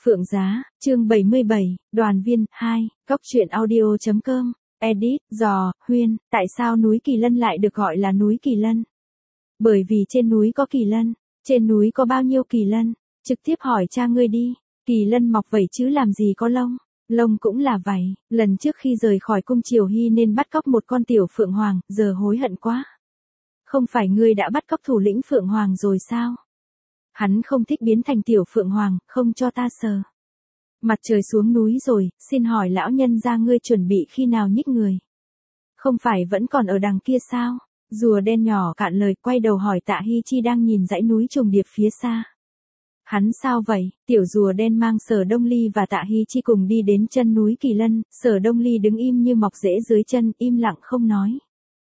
Phượng Giá, chương 77, đoàn viên, 2, góc truyện audio.com, edit, Huyên, tại sao núi Kỳ Lân lại được gọi là núi Kỳ Lân? Bởi vì trên núi có kỳ lân, trên núi có bao nhiêu kỳ lân, trực tiếp hỏi cha ngươi đi, kỳ lân mọc vảy chứ làm gì có lông, lông cũng là vảy, lần trước khi rời khỏi cung Triều Hy nên bắt cóc một con tiểu Phượng Hoàng, giờ hối hận quá. Không phải ngươi đã bắt cóc thủ lĩnh Phượng Hoàng rồi sao? Hắn không thích biến thành tiểu Phượng Hoàng, không cho ta sờ. Mặt trời xuống núi rồi, xin hỏi lão nhân gia ngươi chuẩn bị khi nào nhích người? Không phải vẫn còn ở đằng kia sao? Rùa đen nhỏ cạn lời quay đầu hỏi Tạ Hy Chi đang nhìn dãy núi trùng điệp phía xa. Hắn sao vậy? Tiểu rùa đen mang Sở Đông Ly và Tạ Hy Chi cùng đi đến chân núi Kỳ Lân, Sở Đông Ly đứng im như mọc rễ dưới chân, im lặng không nói.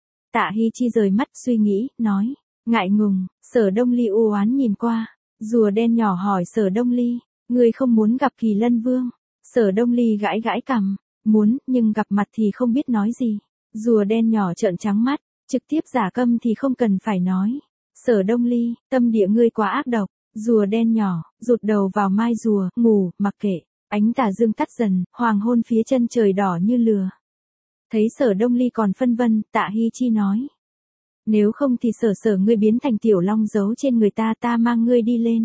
Tạ Hy Chi rời mắt suy nghĩ, nói, ngại ngùng. Sở Đông Ly u oán nhìn qua, rùa đen nhỏ hỏi Sở Đông Ly, ngươi không muốn gặp Kỳ Lân Vương? Sở Đông Ly gãi gãi cằm, muốn, nhưng gặp mặt thì không biết nói gì. Rùa đen nhỏ trợn trắng mắt, trực tiếp giả câm thì không cần phải nói. Sở Đông Ly, tâm địa ngươi quá ác độc. Rùa đen nhỏ, rụt đầu vào mai rùa, ngủ, mặc kệ. Ánh tà dương tắt dần, hoàng hôn phía chân trời đỏ như lửa. Thấy Sở Đông Ly còn phân vân, Tạ Hy Chi nói. Nếu không thì sở ngươi biến thành tiểu long giấu trên người ta, ta mang ngươi đi lên.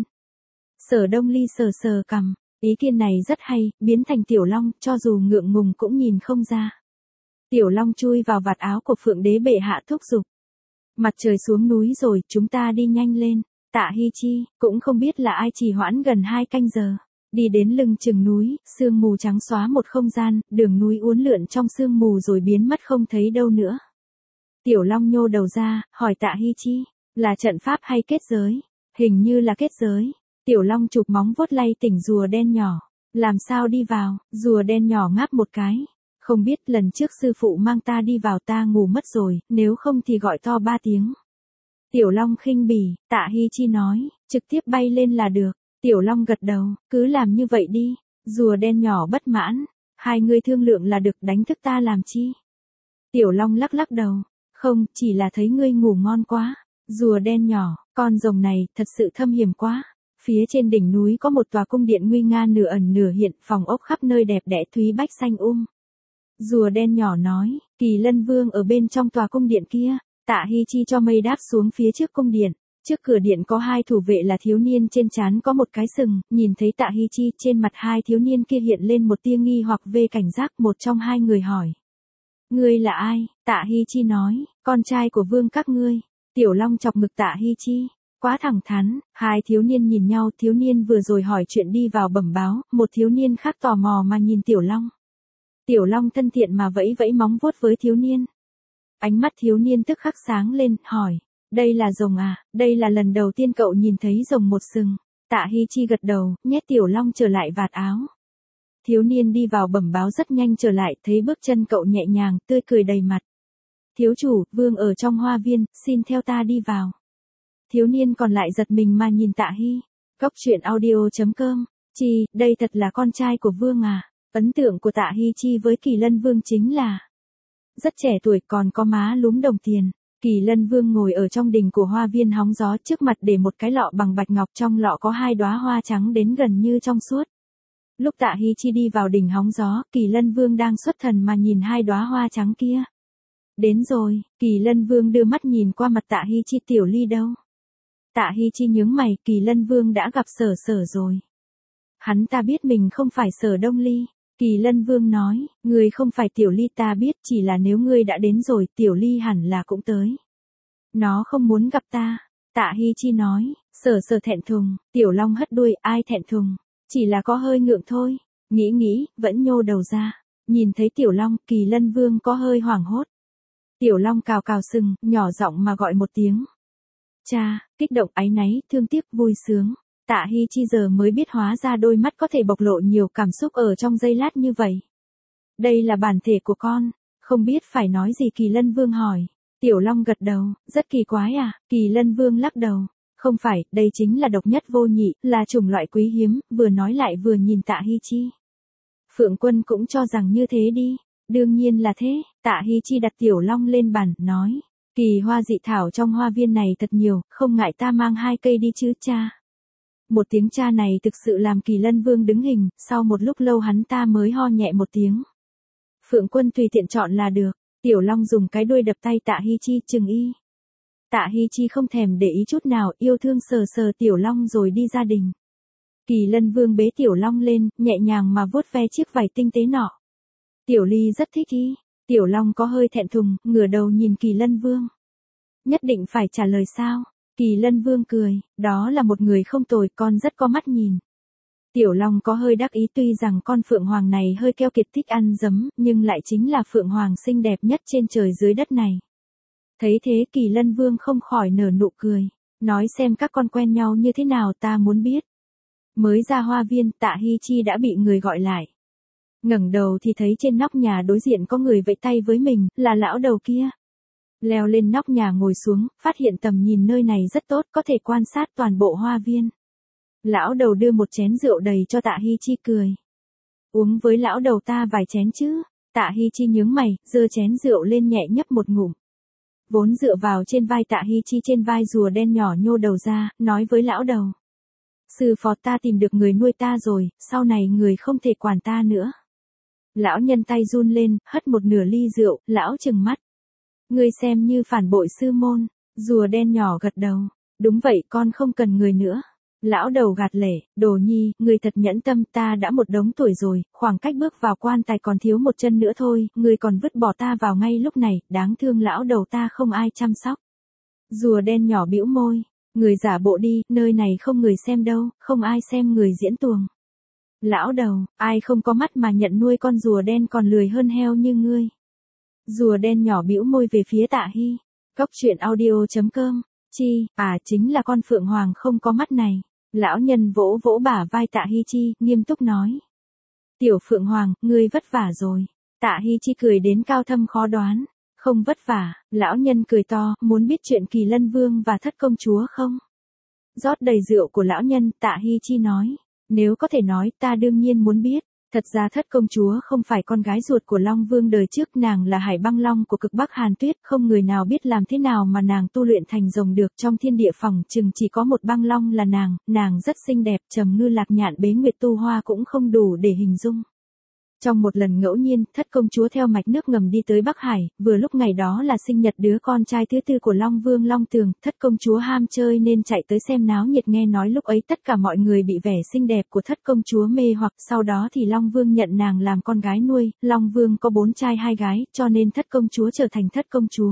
Sở Đông Ly sờ cằm, ý kiến này rất hay, biến thành tiểu long, cho dù ngượng ngùng cũng nhìn không ra. Tiểu long chui vào vạt áo của Phượng Đế bệ hạ thúc giục. Mặt trời xuống núi rồi, chúng ta đi nhanh lên. Tạ Hy Chi, cũng không biết là ai trì hoãn gần 2 canh giờ. Đi đến lưng chừng núi, sương mù trắng xóa một không gian, đường núi uốn lượn trong sương mù rồi biến mất không thấy đâu nữa. Tiểu long nhô đầu ra, hỏi Tạ Hy Chi, là trận pháp hay kết giới? Hình như là kết giới. Tiểu long chụp móng vuốt lay tỉnh rùa đen nhỏ. Làm sao đi vào? Rùa đen nhỏ ngáp một cái. Không biết, lần trước sư phụ mang ta đi vào ta ngủ mất rồi, nếu không thì gọi to 3 tiếng. Tiểu long khinh bỉ, Tạ Hy Chi nói, trực tiếp bay lên là được. Tiểu long gật đầu, cứ làm như vậy đi. Rùa đen nhỏ bất mãn, hai người thương lượng là được, đánh thức ta làm chi? Tiểu long lắc lắc đầu, không, chỉ là thấy ngươi ngủ ngon quá. Rùa đen nhỏ, con rồng này, thật sự thâm hiểm quá. Phía trên đỉnh núi có một tòa cung điện nguy nga nửa ẩn nửa hiện, phòng ốc khắp nơi đẹp đẽ thúy bách xanh Rùa đen nhỏ nói, Kỳ Lân Vương ở bên trong tòa cung điện kia. Tạ Hy Chi cho mây đáp xuống phía trước cung điện. Trước cửa điện có 2 thủ vệ là thiếu niên, trên trán có một cái sừng, nhìn thấy Tạ Hy Chi, trên mặt 2 thiếu niên kia hiện lên một tia nghi hoặc về cảnh giác, một trong 2 người hỏi. Ngươi là ai? Tạ Hy Chi nói, con trai của vương các ngươi. Tiểu long chọc ngực Tạ Hy Chi, quá thẳng thắn. 2 thiếu niên nhìn nhau, thiếu niên vừa rồi hỏi chuyện đi vào bẩm báo, một thiếu niên khác tò mò mà nhìn Tiểu long. Tiểu long thân thiện mà vẫy vẫy móng vuốt với thiếu niên. Ánh mắt thiếu niên tức khắc sáng lên, hỏi, đây là rồng à? Đây là lần đầu tiên cậu nhìn thấy rồng một sừng. Tạ Hy Chi gật đầu, nhét Tiểu long trở lại vạt áo. Thiếu niên đi vào bẩm báo rất nhanh trở lại, thấy bước chân cậu nhẹ nhàng, tươi cười đầy mặt. Thiếu chủ, vương ở trong hoa viên, xin theo ta đi vào. Thiếu niên còn lại giật mình mà nhìn Tạ Hy. Góc truyện audio.com, Chi, đây thật là con trai của vương à? Ấn tượng của Tạ Hy Chi với Kỳ Lân Vương chính là rất trẻ tuổi, còn có má lúm đồng tiền. Kỳ Lân Vương ngồi ở trong đình của hoa viên hóng gió, trước mặt để một cái lọ bằng bạch ngọc, trong lọ có 2 đóa hoa trắng đến gần như trong suốt. Lúc Tạ Hy Chi đi vào đình hóng gió, Kỳ Lân Vương đang xuất thần mà nhìn 2 đóa hoa trắng kia. Đến rồi. Kỳ Lân Vương đưa mắt nhìn qua mặt Tạ Hy Chi, Tiểu Ly đâu? Tạ Hy Chi nhướng mày, Kỳ Lân Vương đã gặp Sở rồi. Hắn ta biết mình không phải Sở Đông Ly. Kỳ Lân Vương nói, ngươi không phải Tiểu Ly ta biết, chỉ là nếu ngươi đã đến rồi, Tiểu Ly hẳn là cũng tới. Nó không muốn gặp ta. Tạ Hy Chi nói, Sở thẹn thùng. Tiểu long hất đuôi, ai thẹn thùng? Chỉ là có hơi ngượng thôi. Nghĩ, vẫn nhô đầu ra. Nhìn thấy Tiểu long, Kỳ Lân Vương có hơi hoảng hốt. Tiểu long cào cào sừng, nhỏ giọng mà gọi một tiếng. Cha, kích động, áy náy, thương tiếc, vui sướng. Tạ Hy Chi giờ mới biết hóa ra đôi mắt có thể bộc lộ nhiều cảm xúc ở trong giây lát như vậy. Đây là bản thể của con, không biết phải nói gì, Kỳ Lân Vương hỏi. Tiểu long gật đầu, rất kỳ quái à? Kỳ Lân Vương lắc đầu. Không phải, đây chính là độc nhất vô nhị, là chủng loại quý hiếm, vừa nói lại vừa nhìn Tạ Hy Chi. Phượng Quân cũng cho rằng như thế đi. Đương nhiên là thế. Tạ Hy Chi đặt Tiểu long lên bàn, nói. Kỳ hoa dị thảo trong hoa viên này thật nhiều, không ngại ta mang 2 cây đi chứ cha? Một tiếng cha này thực sự làm Kỳ Lân Vương đứng hình, sau một lúc lâu hắn ta mới ho nhẹ một tiếng. Phượng Quân tùy tiện chọn là được. Tiểu Long dùng cái đuôi đập tay Tạ Hi Chi chừng y. Tạ Hi Chi không thèm để ý chút nào, yêu thương sờ sờ Tiểu Long rồi đi ra đình. Kỳ Lân Vương bế Tiểu Long lên, nhẹ nhàng mà vuốt ve chiếc vảy tinh tế nọ. Tiểu Ly rất thích y. Tiểu Long có hơi thẹn thùng, ngửa đầu nhìn Kỳ Lân Vương. Nhất định phải trả lời sao? Kỳ Lân Vương cười, đó là một người không tồi, con rất có mắt nhìn. Tiểu Long có hơi đắc ý, tuy rằng con Phượng Hoàng này hơi keo kiệt thích ăn giấm, nhưng lại chính là Phượng Hoàng xinh đẹp nhất trên trời dưới đất này. Thấy thế Kỳ Lân Vương không khỏi nở nụ cười. Nói xem các con quen nhau như thế nào, ta muốn biết. Mới ra hoa viên, Tạ Hi Chi đã bị người gọi lại. Ngẩng đầu thì thấy trên nóc nhà đối diện có người vẫy tay với mình, là lão đầu kia. Leo lên nóc nhà ngồi xuống, phát hiện tầm nhìn nơi này rất tốt, có thể quan sát toàn bộ hoa viên. Lão đầu đưa một chén rượu đầy cho Tạ Hi Chi cười. Uống với lão đầu ta vài chén chứ. Tạ Hi Chi nhướng mày, giơ chén rượu lên nhẹ nhấp một ngụm. Vốn dựa vào trên vai Tạ Hi Chi, trên vai rùa đen nhỏ nhô đầu ra, nói với lão đầu. Sư phó, ta tìm được người nuôi ta rồi, sau này người không thể quản ta nữa. Lão nhân tay run lên, hất một nửa ly rượu, lão trừng mắt. Ngươi xem như phản bội sư môn. Rùa đen nhỏ gật đầu. Đúng vậy, con không cần người nữa. Lão đầu gạt lệ, Đồ Nhi, người thật nhẫn tâm, ta đã một đống tuổi rồi, khoảng cách bước vào quan tài còn thiếu một chân nữa thôi, người còn vứt bỏ ta vào ngay lúc này, đáng thương lão đầu ta không ai chăm sóc. Rùa đen nhỏ bĩu môi, người giả bộ đi, nơi này không người xem đâu, không ai xem người diễn tuồng. Lão đầu, ai không có mắt mà nhận nuôi con rùa đen còn lười hơn heo như ngươi. Rùa đen nhỏ bĩu môi về phía Tạ Hi. Cóc truyện audio.com. Chi, chính là con Phượng Hoàng không có mắt này. Lão nhân vỗ vỗ bả vai Tạ Hi Chi, nghiêm túc nói. Tiểu Phượng Hoàng, ngươi vất vả rồi. Tạ Hi Chi cười đến cao thâm khó đoán. Không vất vả, lão nhân cười to, muốn biết chuyện Kỳ Lân Vương và Thất Công Chúa không? Rót đầy rượu của lão nhân, Tạ Hi Chi nói. Nếu có thể nói, ta đương nhiên muốn biết. Thật ra Thất Công Chúa không phải con gái ruột của Long Vương đời trước, nàng là Hải Băng Long của cực Bắc Hàn Tuyết, không người nào biết làm thế nào mà nàng tu luyện thành rồng được, trong thiên địa phòng chừng chỉ có một băng long là nàng rất xinh đẹp, trầm ngư lạc nhạn bế nguyệt tu hoa cũng không đủ để hình dung. Trong một lần ngẫu nhiên, Thất Công Chúa theo mạch nước ngầm đi tới Bắc Hải, vừa lúc ngày đó là sinh nhật đứa con trai thứ tư của Long Vương Long Tường, Thất Công Chúa ham chơi nên chạy tới xem náo nhiệt, nghe nói lúc ấy tất cả mọi người bị vẻ xinh đẹp của Thất Công Chúa mê hoặc, sau đó thì Long Vương nhận nàng làm con gái nuôi, Long Vương có 4 trai 2 gái, cho nên Thất Công Chúa trở thành Thất Công Chúa.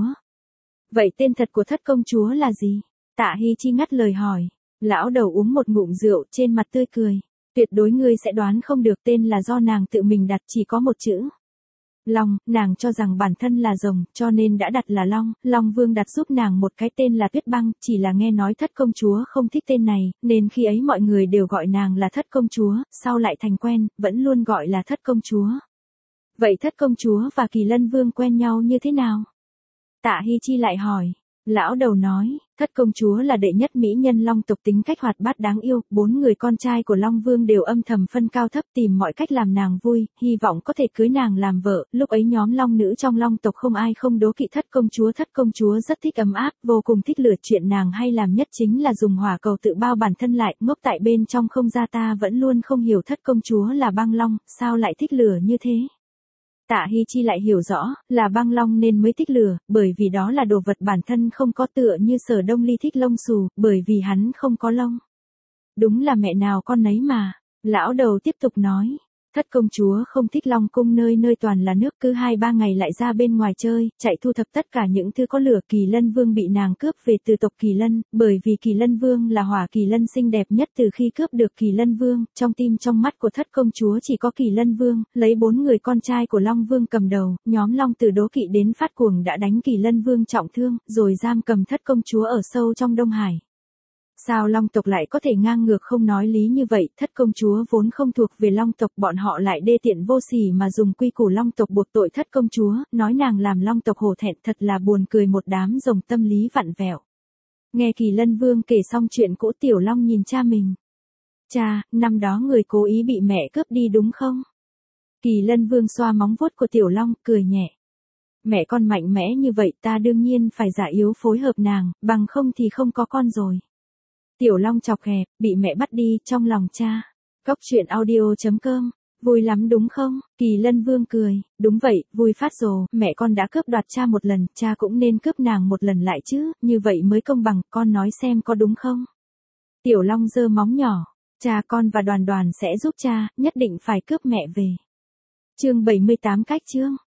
Vậy tên thật của Thất Công Chúa là gì? Tạ Hi Chi ngắt lời hỏi. Lão đầu uống một ngụm rượu, trên mặt tươi cười. Tuyệt đối ngươi sẽ đoán không được, tên là do nàng tự mình đặt, chỉ có một chữ. Long, nàng cho rằng bản thân là rồng, cho nên đã đặt là Long, Long Vương đặt giúp nàng một cái tên là Tuyết Băng, chỉ là nghe nói Thất Công Chúa không thích tên này, nên khi ấy mọi người đều gọi nàng là Thất Công Chúa, sau lại thành quen, vẫn luôn gọi là Thất Công Chúa. Vậy Thất Công Chúa và Kỳ Lân Vương quen nhau như thế nào? Tạ Hi Chi lại hỏi. Lão đầu nói, Thất Công Chúa là đệ nhất mỹ nhân Long tộc, tính cách hoạt bát đáng yêu, 4 người con trai của Long Vương đều âm thầm phân cao thấp, tìm mọi cách làm nàng vui, hy vọng có thể cưới nàng làm vợ, lúc ấy nhóm Long nữ trong Long tộc không ai không đố kỵ Thất Công Chúa rất thích ấm áp, vô cùng thích lửa, chuyện nàng hay làm nhất chính là dùng hỏa cầu tự bao bản thân lại, ngốc tại bên trong không ra, ta vẫn luôn không hiểu Thất Công Chúa là băng long, sao lại thích lửa như thế. Tạ Hi Chi lại hiểu rõ, là băng long nên mới thích lửa, bởi vì đó là đồ vật bản thân không có, tựa như Sở Đông Ly thích lông xù, bởi vì hắn không có lông. Đúng là mẹ nào con nấy mà. Lão đầu tiếp tục nói. Thất Công Chúa không thích Long cung, nơi nơi toàn là nước, cứ 2-3 ngày lại ra bên ngoài chơi, chạy thu thập tất cả những thứ có lửa. Kỳ Lân Vương bị nàng cướp về từ tộc Kỳ Lân, bởi vì Kỳ Lân Vương là hỏa kỳ lân xinh đẹp nhất. Từ khi cướp được Kỳ Lân Vương, trong tim trong mắt của Thất Công Chúa chỉ có Kỳ Lân Vương, lấy 4 người con trai của Long Vương cầm đầu, nhóm Long Tử đố kỵ đến phát cuồng đã đánh Kỳ Lân Vương trọng thương, rồi giam cầm Thất Công Chúa ở sâu trong Đông Hải. Sao Long tộc lại có thể ngang ngược không nói lý như vậy, Thất Công Chúa vốn không thuộc về Long tộc, bọn họ lại đê tiện vô sỉ mà dùng quy củ Long tộc buộc tội Thất Công Chúa, nói nàng làm Long tộc hổ thẹn, thật là buồn cười, một đám rồng tâm lý vặn vẹo. Nghe Kỳ Lân Vương kể xong chuyện cũ, Tiểu Long nhìn cha mình. Cha, năm đó người cố ý bị mẹ cướp đi đúng không? Kỳ Lân Vương xoa móng vuốt của Tiểu Long, cười nhẹ. Mẹ con mạnh mẽ như vậy, ta đương nhiên phải giả yếu phối hợp nàng, bằng không thì không có con rồi. Tiểu Long chọc hẹp, bị mẹ bắt đi, trong lòng cha. Cốc truyện audio.com. Vui lắm đúng không? Kỳ Lân Vương cười, đúng vậy, vui phát rồ, mẹ con đã cướp đoạt cha một lần, cha cũng nên cướp nàng một lần lại chứ, như vậy mới công bằng, con nói xem có đúng không? Tiểu Long giơ móng nhỏ, cha con và Đoàn Đoàn sẽ giúp cha, nhất định phải cướp mẹ về. Chương 78 cách chương.